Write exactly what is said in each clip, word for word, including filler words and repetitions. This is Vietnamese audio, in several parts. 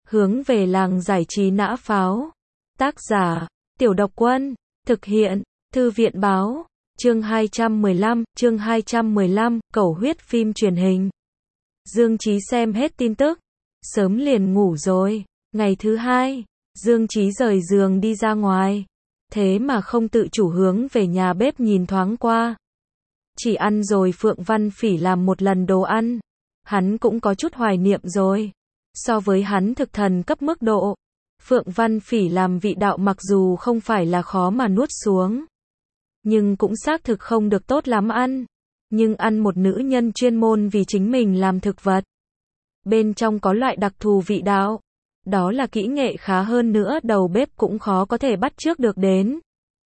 Hướng về làng giải trí nã pháo. Tác giả, Tiểu Độc Quân. Thực hiện, Thư viện báo. Chương hai trăm mười lăm, chương hai trăm mười lăm, cầu huyết phim truyền hình. Dương Chí xem hết tin tức, sớm liền ngủ rồi. Ngày thứ hai, Dương Chí rời giường đi ra ngoài, thế mà không tự chủ hướng về nhà bếp nhìn thoáng qua. Chỉ ăn rồi Phượng Văn Phỉ làm một lần đồ ăn, hắn cũng có chút hoài niệm rồi. So với hắn thực thần cấp mức độ, Phượng Văn Phỉ làm vị đạo mặc dù không phải là khó mà nuốt xuống, nhưng cũng xác thực không được tốt lắm ăn. Nhưng ăn một nữ nhân chuyên môn vì chính mình làm thực vật, bên trong có loại đặc thù vị đạo, đó là kỹ nghệ khá hơn nữa đầu bếp cũng khó có thể bắt chước được đến.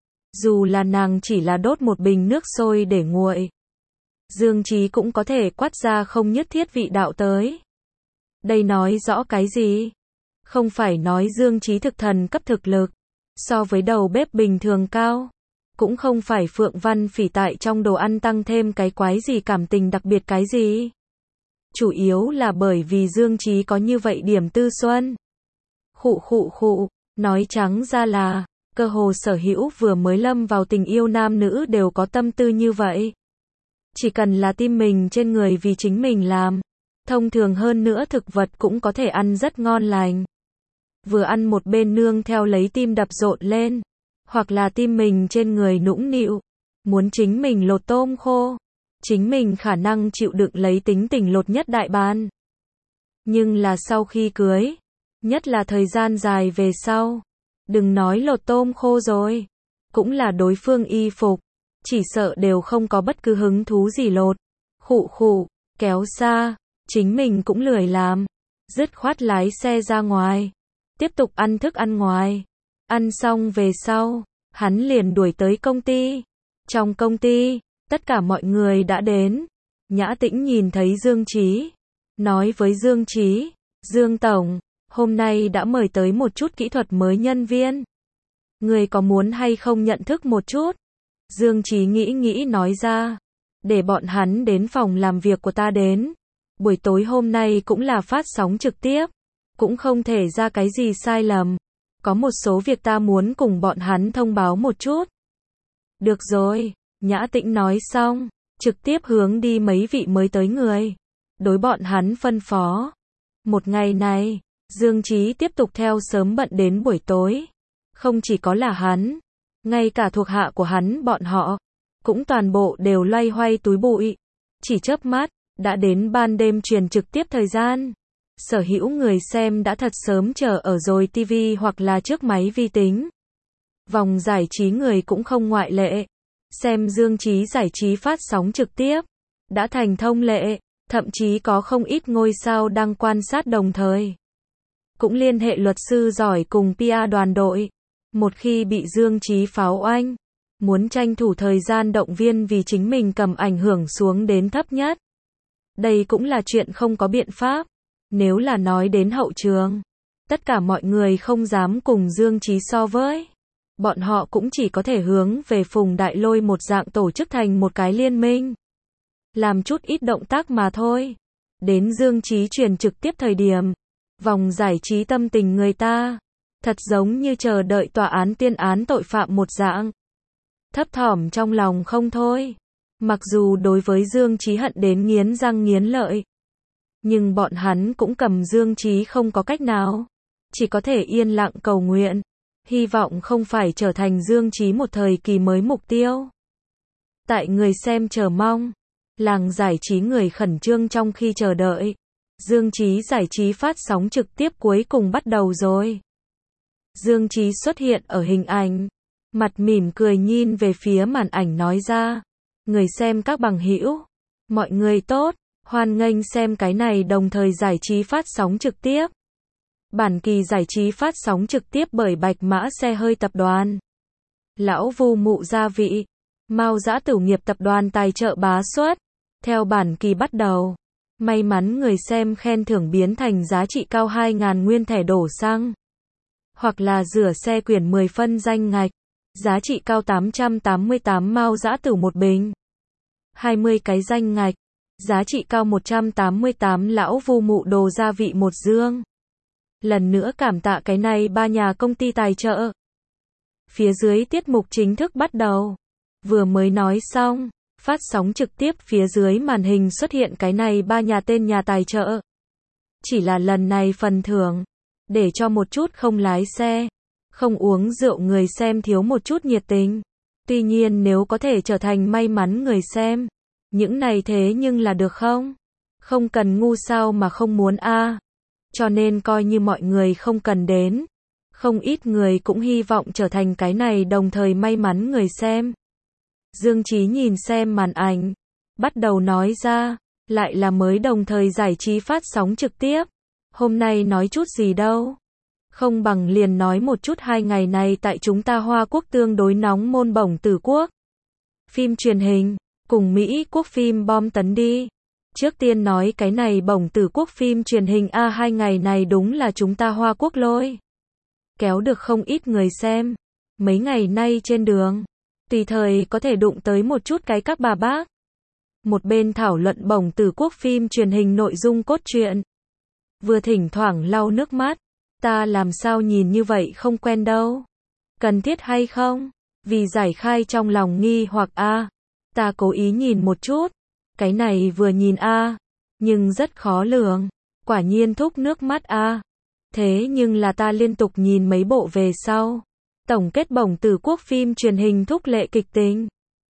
Dù là nàng chỉ là đốt một bình nước sôi để nguội, Dương Chí cũng có thể quát ra không nhất thiết vị đạo tới. Đây nói rõ cái gì? Không phải nói Dương Chí thực thần cấp thực lực so với đầu bếp bình thường cao, cũng không phải Phượng Văn Phỉ tại trong đồ ăn tăng thêm cái quái gì cảm tình đặc biệt cái gì. Chủ yếu là bởi vì Dương Chí có như vậy điểm tư xuân. Khụ khụ khụ, nói trắng ra là, cơ hồ sở hữu vừa mới lâm vào tình yêu nam nữ đều có tâm tư như vậy. Chỉ cần là tim mình trên người vì chính mình làm, thông thường hơn nữa thực vật cũng có thể ăn rất ngon lành. Vừa ăn một bên nương theo lấy tim đập rộn lên, hoặc là tim mình trên người nũng nịu, muốn chính mình lột tôm khô, chính mình khả năng chịu đựng lấy tính tình lột nhất đại ban. Nhưng là sau khi cưới, nhất là thời gian dài về sau, đừng nói lột tôm khô rồi, cũng là đối phương y phục, chỉ sợ đều không có bất cứ hứng thú gì lột. Khụ khụ, kéo xa, chính mình cũng lười làm, dứt khoát lái xe ra ngoài, tiếp tục ăn thức ăn ngoài. Ăn xong về sau, hắn liền đuổi tới công ty. Trong công ty, tất cả mọi người đã đến. Nhã Tĩnh nhìn thấy Dương Chí, nói với Dương Chí, Dương Tổng, hôm nay đã mời tới một chút kỹ thuật mới nhân viên. Người có muốn hay không nhận thức một chút? Dương Chí nghĩ nghĩ nói ra, để bọn hắn đến phòng làm việc của ta đến. Buổi tối hôm nay cũng là phát sóng trực tiếp, cũng không thể ra cái gì sai lầm. Có một số việc ta muốn cùng bọn hắn thông báo một chút. Được rồi, Nhã Tĩnh nói xong, trực tiếp hướng đi mấy vị mới tới người, đối bọn hắn phân phó. Một ngày này, Dương Chí tiếp tục theo sớm bận đến buổi tối. Không chỉ có là hắn, ngay cả thuộc hạ của hắn bọn họ, cũng toàn bộ đều loay hoay túi bụi. Chỉ chớp mắt, đã đến ban đêm truyền trực tiếp thời gian. Sở hữu người xem đã thật sớm chờ ở rồi tivi hoặc là trước máy vi tính. Vòng giải trí người cũng không ngoại lệ. Xem Dương Chí giải trí phát sóng trực tiếp đã thành thông lệ, thậm chí có không ít ngôi sao đang quan sát đồng thời. Cũng liên hệ luật sư giỏi cùng pê e đoàn đội. Một khi bị Dương Chí pháo oanh, muốn tranh thủ thời gian động viên vì chính mình cầm ảnh hưởng xuống đến thấp nhất. Đây cũng là chuyện không có biện pháp. Nếu là nói đến hậu trường, tất cả mọi người không dám cùng Dương Chí so với. Bọn họ cũng chỉ có thể hướng về Phùng Đại Lôi một dạng tổ chức thành một cái liên minh. Làm chút ít động tác mà thôi. Đến Dương Chí truyền trực tiếp thời điểm, vòng giải trí tâm tình người ta, thật giống như chờ đợi tòa án tuyên án tội phạm một dạng. Thấp thỏm trong lòng không thôi. Mặc dù đối với Dương Chí hận đến nghiến răng nghiến lợi, nhưng bọn hắn cũng cầm Dương Chí không có cách nào. Chỉ có thể yên lặng cầu nguyện. Hy vọng không phải trở thành Dương Chí một thời kỳ mới mục tiêu. Tại người xem chờ mong, làng giải trí người khẩn trương trong khi chờ đợi. Dương Chí giải trí phát sóng trực tiếp cuối cùng bắt đầu rồi. Dương Chí xuất hiện ở hình ảnh, mặt mỉm cười nhìn về phía màn ảnh nói ra, người xem các bằng hữu, mọi người tốt. Hoan nghênh xem cái này đồng thời giải trí phát sóng trực tiếp. Bản kỳ giải trí phát sóng trực tiếp bởi Bạch Mã Xe Hơi Tập đoàn, Lão Vu Mụ Gia Vị, Mao Dã Tửu Nghiệp Tập đoàn tài trợ bá xuất. Theo bản kỳ bắt đầu, may mắn người xem khen thưởng biến thành giá trị cao hai nghìn nguyên thẻ đổ xăng, hoặc là rửa xe quyển mười phân danh ngạch, giá trị cao tám trăm tám mươi tám Mao Dã Tửu một bình, hai mươi cái danh ngạch, giá trị cao một trăm tám mươi tám Lão Vu Mụ đồ gia vị một dương. Lần nữa cảm tạ cái này ba nhà công ty tài trợ. Phía dưới tiết mục chính thức bắt đầu. Vừa mới nói xong, phát sóng trực tiếp phía dưới màn hình xuất hiện cái này ba nhà tên nhà tài trợ. Chỉ là lần này phần thưởng, để cho một chút không lái xe, không uống rượu người xem thiếu một chút nhiệt tình. Tuy nhiên nếu có thể trở thành may mắn người xem, những này thế nhưng là được không? Không cần ngu sao mà không muốn a. À. Cho nên coi như mọi người không cần đến. Không ít người cũng hy vọng trở thành cái này đồng thời may mắn người xem. Dương Chí nhìn xem màn ảnh, bắt đầu nói ra, lại là mới đồng thời giải trí phát sóng trực tiếp. Hôm nay nói chút gì đâu. Không bằng liền nói một chút hai ngày này tại chúng ta Hoa Quốc tương đối nóng môn bổng tử quốc. Phim truyền hình, cùng Mỹ quốc phim bom tấn đi. Trước tiên nói cái này bổng tử quốc phim truyền hình a hai ngày này đúng là chúng ta Hoa Quốc lôi. Kéo được không ít người xem. Mấy ngày nay trên đường, tùy thời có thể đụng tới một chút cái các bà bác. Một bên thảo luận bổng tử quốc phim truyền hình nội dung cốt truyện. Vừa thỉnh thoảng lau nước mắt. Ta làm sao nhìn như vậy không quen đâu. Cần thiết hay không? Vì giải khai trong lòng nghi hoặc a. À. Ta cố ý nhìn một chút. Cái này vừa nhìn a, à, nhưng rất khó lường. Quả nhiên thúc nước mắt a. À. Thế nhưng là ta liên tục nhìn mấy bộ về sau. Tổng kết bổng tử quốc phim truyền hình thúc lệ kịch tính.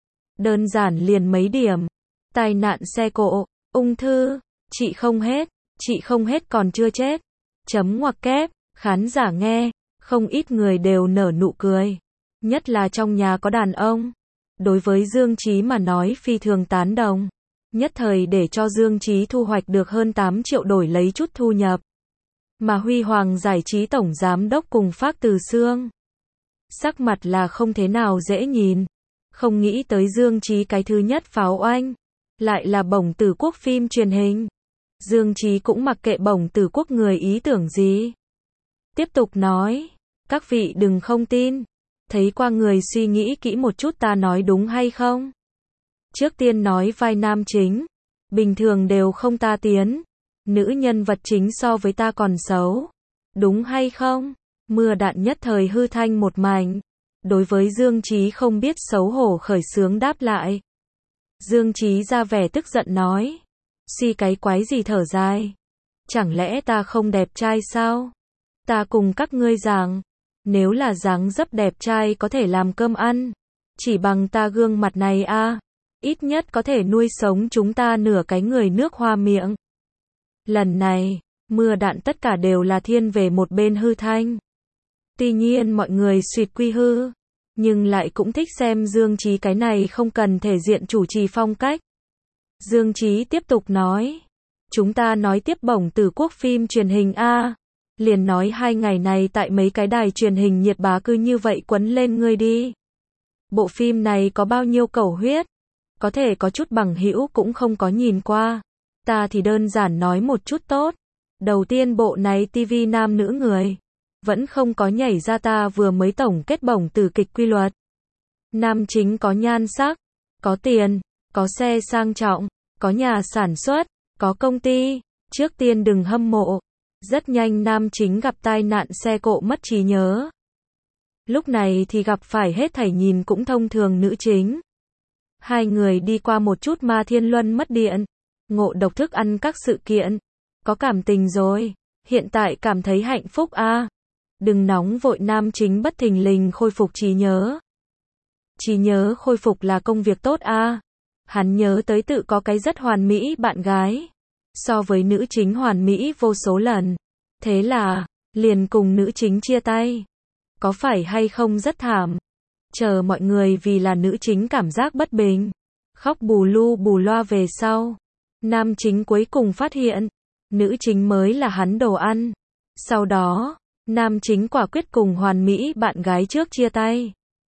Đơn giản liền mấy điểm. Tai nạn xe cộ, ung thư, trị không hết, trị không hết còn chưa chết. Chấm ngoặc kép, khán giả nghe, không ít người đều nở nụ cười. Nhất là trong nhà có đàn ông. Đối với Dương Chí mà nói phi thường tán đồng. Nhất thời để cho Dương Chí thu hoạch được hơn tám triệu đổi lấy chút thu nhập. Mà Huy Hoàng giải trí tổng giám đốc cùng Phác Từ Sương. Sắc mặt là không thế nào dễ nhìn. Không nghĩ tới Dương Chí cái thứ nhất pháo oanh. Lại là bổng tử quốc phim truyền hình. Dương Chí cũng mặc kệ bổng tử quốc người ý tưởng gì. Tiếp tục nói. Các vị đừng không tin. Thấy qua người suy nghĩ kỹ một chút ta nói đúng hay không? Trước tiên nói vai nam chính. Bình thường đều không ta tiến. Nữ nhân vật chính so với ta còn xấu. Đúng hay không? Mưa đạn nhất thời hư thanh một mảnh. Đối với Dương Chí không biết xấu hổ khởi sướng đáp lại. Dương Chí ra vẻ tức giận nói. Suy cái quái gì thở dài. Chẳng lẽ ta không đẹp trai sao? Ta cùng các ngươi rằng. Nếu là dáng dấp đẹp trai có thể làm cơm ăn. Chỉ bằng ta gương mặt này a, à, ít nhất có thể nuôi sống chúng ta nửa cái người nước Hoa miệng. Lần này, mưa đạn tất cả đều là thiên về một bên hư thanh. Tuy nhiên mọi người suýt quy hư. Nhưng lại cũng thích xem Dương Chí cái này không cần thể diện chủ trì phong cách. Dương Chí tiếp tục nói. Chúng ta nói tiếp bổng tử quốc phim truyền hình a. Liền nói hai ngày này tại mấy cái đài truyền hình nhiệt bá cứ như vậy quấn lên ngươi đi. Bộ phim này có bao nhiêu cẩu huyết? Có thể có chút bằng hữu cũng không có nhìn qua. Ta thì đơn giản nói một chút tốt. Đầu tiên bộ này ti vi nam nữ người. Vẫn không có nhảy ra ta vừa mới tổng kết bổng tử kịch quy luật. Nam chính có nhan sắc, có tiền, có xe sang trọng, có nhà sản xuất, có công ty. Trước tiên đừng hâm mộ. Rất nhanh nam chính gặp tai nạn xe cộ mất trí nhớ. Lúc này thì gặp phải hết thảy nhìn cũng thông thường nữ chính. Hai người đi qua một chút ma thiên luân mất điện, ngộ độc thức ăn các sự kiện. Có cảm tình rồi, hiện tại cảm thấy hạnh phúc a. À. Đừng nóng vội nam chính bất thình lình khôi phục trí nhớ. Trí nhớ khôi phục là công việc tốt a. À. Hắn nhớ tới tự có cái rất hoàn mỹ bạn gái. So với nữ chính hoàn mỹ vô số lần. Thế là, liền cùng nữ chính chia tay. Có phải hay không rất thảm? Chờ mọi người vì là nữ chính cảm giác bất bình. Khóc bù lu bù loa về sau. Nam chính cuối cùng phát hiện. Nữ chính mới là hắn đồ ăn. Sau đó, nam chính quả quyết cùng hoàn mỹ bạn gái trước chia tay.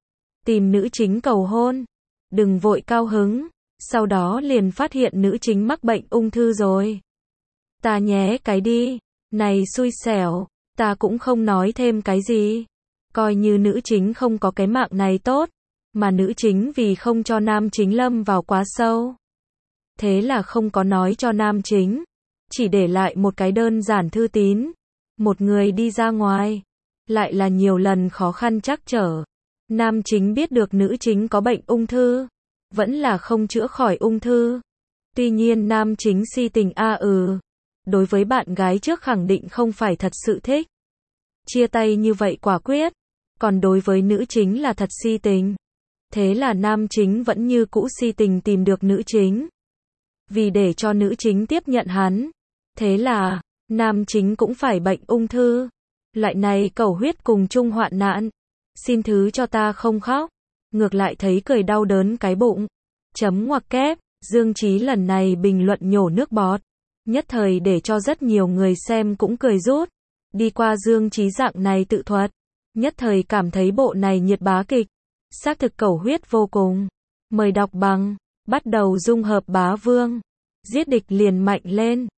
Tìm nữ chính cầu hôn. Đừng vội cao hứng. Sau đó liền phát hiện nữ chính mắc bệnh ung thư rồi. Ta nhé cái đi. Này xui xẻo. Ta cũng không nói thêm cái gì. Coi như nữ chính không có cái mạng này tốt. Mà nữ chính vì không cho nam chính lâm vào quá sâu. Thế là không có nói cho nam chính. Chỉ để lại một cái đơn giản thư tín. Một người đi ra ngoài, lại là nhiều lần khó khăn trắc trở. Nam chính biết được nữ chính có bệnh ung thư, vẫn là không chữa khỏi ung thư. Tuy nhiên nam chính si tình a ừ. Đối với bạn gái trước khẳng định không phải thật sự thích. Chia tay như vậy quả quyết. Còn đối với nữ chính là thật si tình. Thế là nam chính vẫn như cũ si tình tìm được nữ chính. Vì để cho nữ chính tiếp nhận hắn. Thế là, nam chính cũng phải bệnh ung thư. Loại này cầu huyết cùng chung hoạn nạn. Xin thứ cho ta không khóc. Ngược lại thấy cười đau đớn cái bụng. Chấm ngoặc kép, Dương Chí lần này bình luận nhổ nước bọt. Nhất thời để cho rất nhiều người xem cũng cười rút. Đi qua Dương Chí dạng này tự thuật. Nhất thời cảm thấy bộ này nhiệt bá kịch. Xác thực cầu huyết vô cùng. Mời đọc bằng. Bắt đầu dung hợp bá vương. Giết địch liền mạnh lên.